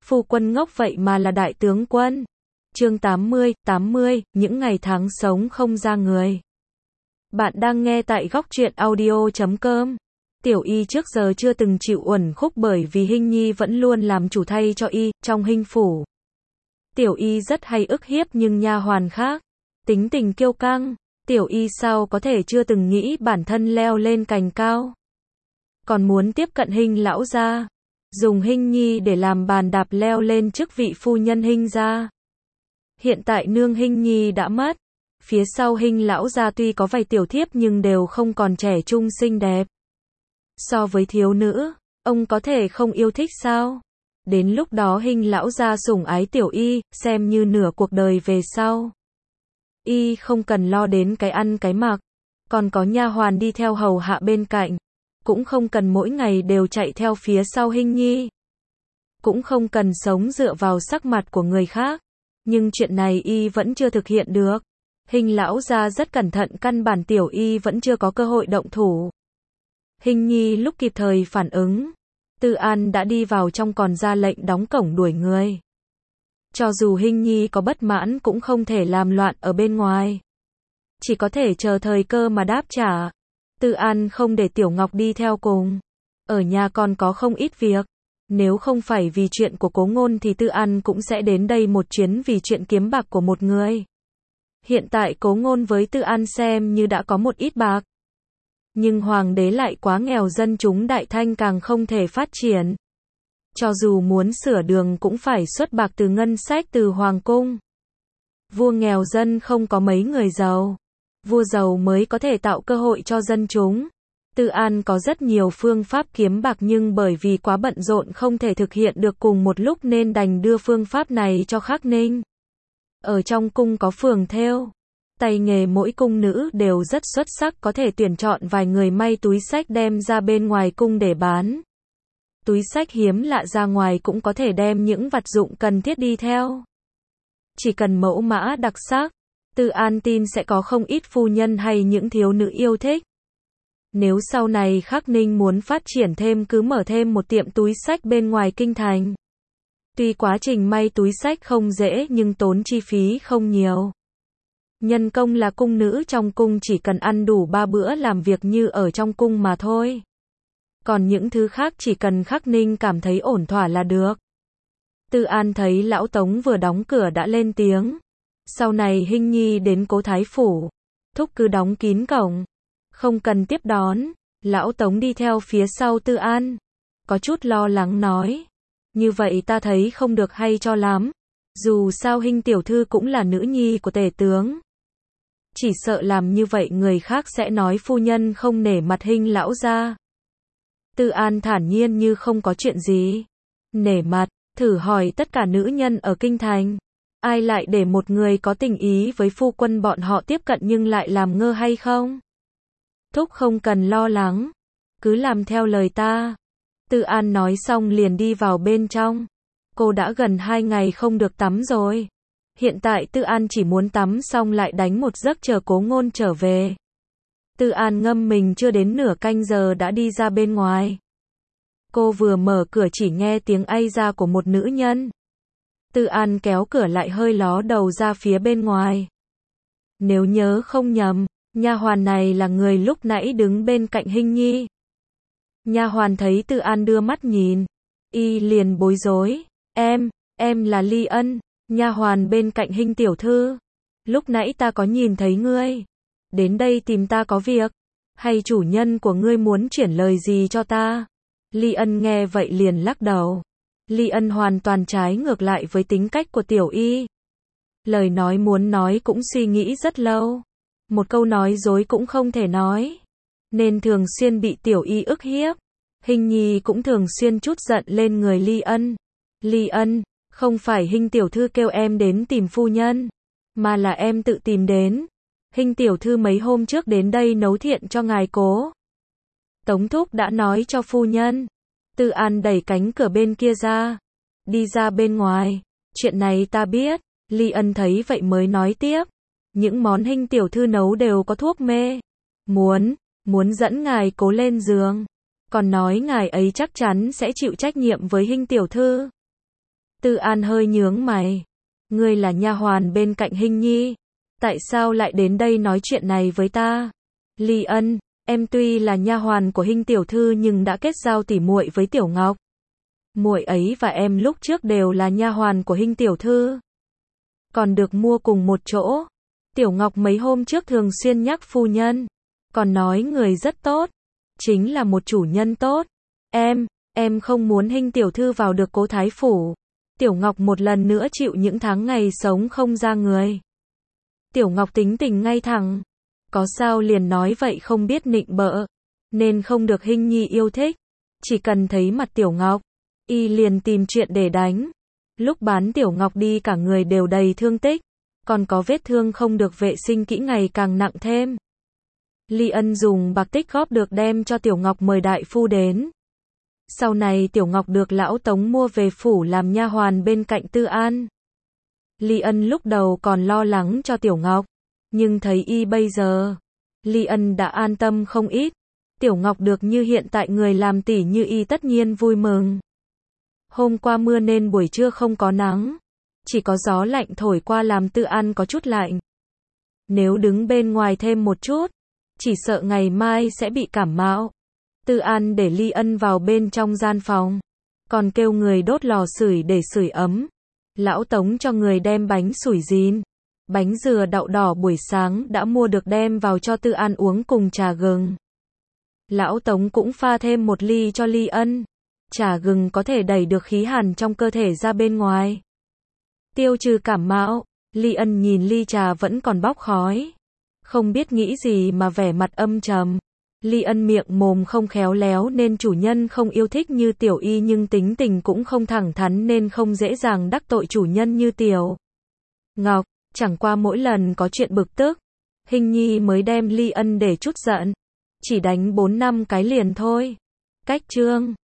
phu quân ngốc vậy mà là đại tướng quân. Chương 80, những ngày tháng sống không ra người. Bạn đang nghe tại góc truyện audio.com. Tiểu Y trước giờ chưa từng chịu uẩn khúc bởi vì Hinh Nhi vẫn luôn làm chủ thay cho Y, trong Hinh phủ. Tiểu Y rất hay ức hiếp nhưng nha hoàn khác, tính tình kiêu căng, Tiểu Y sao có thể chưa từng nghĩ bản thân leo lên cành cao. Còn muốn tiếp cận Hinh lão gia, dùng Hinh Nhi để làm bàn đạp leo lên chức vị phu nhân Hinh gia. Hiện tại nương Hinh Nhi đã mất, phía sau Hinh lão gia tuy có vài tiểu thiếp nhưng đều không còn trẻ trung xinh đẹp. So với thiếu nữ, ông có thể không yêu thích sao? Đến lúc đó Hinh lão gia sủng ái Tiểu Y, xem như nửa cuộc đời về sau. Y không cần lo đến cái ăn cái mặc, còn có nha hoàn đi theo hầu hạ bên cạnh, cũng không cần mỗi ngày đều chạy theo phía sau Hinh Nhi, cũng không cần sống dựa vào sắc mặt của người khác. Nhưng chuyện này Y vẫn chưa thực hiện được. Hinh lão gia rất cẩn thận, căn bản Tiểu Y vẫn chưa có cơ hội động thủ. Hinh Nhi lúc kịp thời phản ứng, Tư An đã đi vào trong còn ra lệnh đóng cổng đuổi người. Cho dù Hinh Nhi có bất mãn cũng không thể làm loạn ở bên ngoài, chỉ có thể chờ thời cơ mà đáp trả. Tư An không để Tiểu Ngọc đi theo cùng, ở nhà còn có không ít việc. Nếu không phải vì chuyện của Cố Ngôn thì Tư An cũng sẽ đến đây một chuyến vì chuyện kiếm bạc của một người. Hiện tại Cố Ngôn với Tư An xem như đã có một ít bạc, nhưng hoàng đế lại quá nghèo, dân chúng Đại Thanh càng không thể phát triển. Cho dù muốn sửa đường cũng phải xuất bạc từ ngân sách từ hoàng cung. Vua nghèo dân không có mấy người giàu, vua giàu mới có thể tạo cơ hội cho dân chúng. Tư An có rất nhiều phương pháp kiếm bạc nhưng bởi vì quá bận rộn không thể thực hiện được cùng một lúc nên đành đưa phương pháp này cho Khắc Ninh. Ở trong cung có phường thêu, tay nghề mỗi cung nữ đều rất xuất sắc, có thể tuyển chọn vài người may túi xách đem ra bên ngoài cung để bán. Túi xách hiếm lạ ra ngoài cũng có thể đem những vật dụng cần thiết đi theo. Chỉ cần mẫu mã đặc sắc, Tư An tin sẽ có không ít phu nhân hay những thiếu nữ yêu thích. Nếu sau này Khắc Ninh muốn phát triển thêm cứ mở thêm một tiệm túi xách bên ngoài kinh thành. Tuy quá trình may túi xách không dễ nhưng tốn chi phí không nhiều. Nhân công là cung nữ trong cung chỉ cần ăn đủ 3 bữa làm việc như ở trong cung mà thôi. Còn những thứ khác chỉ cần Khắc Ninh cảm thấy ổn thỏa là được. Tư An thấy lão Tống vừa đóng cửa đã lên tiếng. Sau này Hinh Nhi đến Cố Thái Phủ, thúc cứ đóng kín cổng, không cần tiếp đón. Lão Tống đi theo phía sau Tư An, có chút lo lắng nói. Như vậy ta thấy không được hay cho lắm. Dù sao Hinh tiểu thư cũng là nữ nhi của tể tướng. Chỉ sợ làm như vậy người khác sẽ nói phu nhân không nể mặt Hinh lão gia. Tư An thản nhiên như không có chuyện gì. Nể mặt, thử hỏi tất cả nữ nhân ở kinh thành, ai lại để một người có tình ý với phu quân bọn họ tiếp cận nhưng lại làm ngơ hay không? Thúc không cần lo lắng, cứ làm theo lời ta. Tư An nói xong liền đi vào bên trong. Cô đã gần 2 ngày không được tắm rồi. Hiện tại Tư An chỉ muốn tắm xong lại đánh một giấc chờ Cố Ngôn trở về. Tư An ngâm mình chưa đến nửa canh giờ đã đi ra bên ngoài. Cô vừa mở cửa chỉ nghe tiếng ai ra của một nữ nhân. Tư An kéo cửa lại hơi ló đầu ra phía bên ngoài. Nếu nhớ không nhầm, nha hoàn này là người lúc nãy đứng bên cạnh Hinh Nhi. Nha hoàn thấy Tư An đưa mắt nhìn, y liền bối rối. Em là Ly Ân, nha hoàn bên cạnh Hinh tiểu thư. Lúc nãy ta có nhìn thấy ngươi đến đây tìm ta có việc, hay chủ nhân của ngươi muốn chuyển lời gì cho ta? Ly Ân nghe vậy liền lắc đầu. Ly Ân hoàn toàn trái ngược lại với tính cách của Tiểu Y. Lời nói muốn nói cũng suy nghĩ rất lâu. Một câu nói dối cũng không thể nói. Nên thường xuyên bị Tiểu Y ức hiếp. Hinh Nhi cũng thường xuyên trút giận lên người Ly Ân. Ly Ân, không phải Hinh tiểu thư kêu em đến tìm phu nhân, mà là em tự tìm đến. Hinh tiểu thư mấy hôm trước đến đây nấu thiện cho ngài Cố Tống thúc đã nói cho phu nhân. Tư An đẩy cánh cửa bên kia ra, đi ra bên ngoài. Chuyện này ta biết. Ly Ân thấy vậy mới nói tiếp. Những món Hinh tiểu thư nấu đều có thuốc mê. Muốn dẫn ngài Cố lên giường. Còn nói ngài ấy chắc chắn sẽ chịu trách nhiệm với Hinh tiểu thư. Tư An hơi nhướng mày. Ngươi là nha hoàn bên cạnh Hinh Nhi, tại sao lại đến đây nói chuyện này với ta? Ly Ân, em tuy là nha hoàn của Hinh tiểu thư nhưng đã kết giao tỉ muội với Tiểu Ngọc. Muội ấy và em lúc trước đều là nha hoàn của Hinh tiểu thư, còn được mua cùng một chỗ. Tiểu Ngọc mấy hôm trước thường xuyên nhắc phu nhân, còn nói người rất tốt, chính là một chủ nhân tốt. Em không muốn Hinh tiểu thư vào được Cố Thái phủ. Tiểu Ngọc một lần nữa chịu những tháng ngày sống không ra người. Tiểu Ngọc tính tình ngay thẳng, có sao liền nói vậy không biết nịnh bợ, nên không được Hinh Nhi yêu thích. Chỉ cần thấy mặt Tiểu Ngọc, y liền tìm chuyện để đánh. Lúc bán Tiểu Ngọc đi cả người đều đầy thương tích, còn có vết thương không được vệ sinh kỹ ngày càng nặng thêm. Ly Ân dùng bạc tích góp được đem cho Tiểu Ngọc mời đại phu đến. Sau này Tiểu Ngọc được lão Tống mua về phủ làm nha hoàn bên cạnh Tư An. Ly Ân lúc đầu còn lo lắng cho Tiểu Ngọc, nhưng thấy y bây giờ, Ly Ân đã an tâm không ít. Tiểu Ngọc được như hiện tại người làm tỷ như y tất nhiên vui mừng. Hôm qua mưa nên buổi trưa không có nắng, chỉ có gió lạnh thổi qua làm Tư An có chút lạnh. Nếu đứng bên ngoài thêm một chút, chỉ sợ ngày mai sẽ bị cảm mạo. Tư An để Ly Ân vào bên trong gian phòng, còn kêu người đốt lò sưởi để sưởi ấm. Lão Tống cho người đem bánh sủi gìn, bánh dừa đậu đỏ buổi sáng đã mua được đem vào cho Tư An uống cùng trà gừng. Lão Tống cũng pha thêm một ly cho Ly Ân. Trà gừng có thể đẩy được khí hàn trong cơ thể ra bên ngoài, tiêu trừ cảm mạo. Ly Ân nhìn ly trà vẫn còn bốc khói, không biết nghĩ gì mà vẻ mặt âm trầm. Ly Ân miệng mồm không khéo léo nên chủ nhân không yêu thích như Tiểu Y, nhưng tính tình cũng không thẳng thắn nên không dễ dàng đắc tội chủ nhân như Tiểu Ngọc. Chẳng qua mỗi lần có chuyện bực tức, Hinh Nhi mới đem Ly Ân để chút giận, chỉ đánh 4-5 cái liền thôi. Cách chương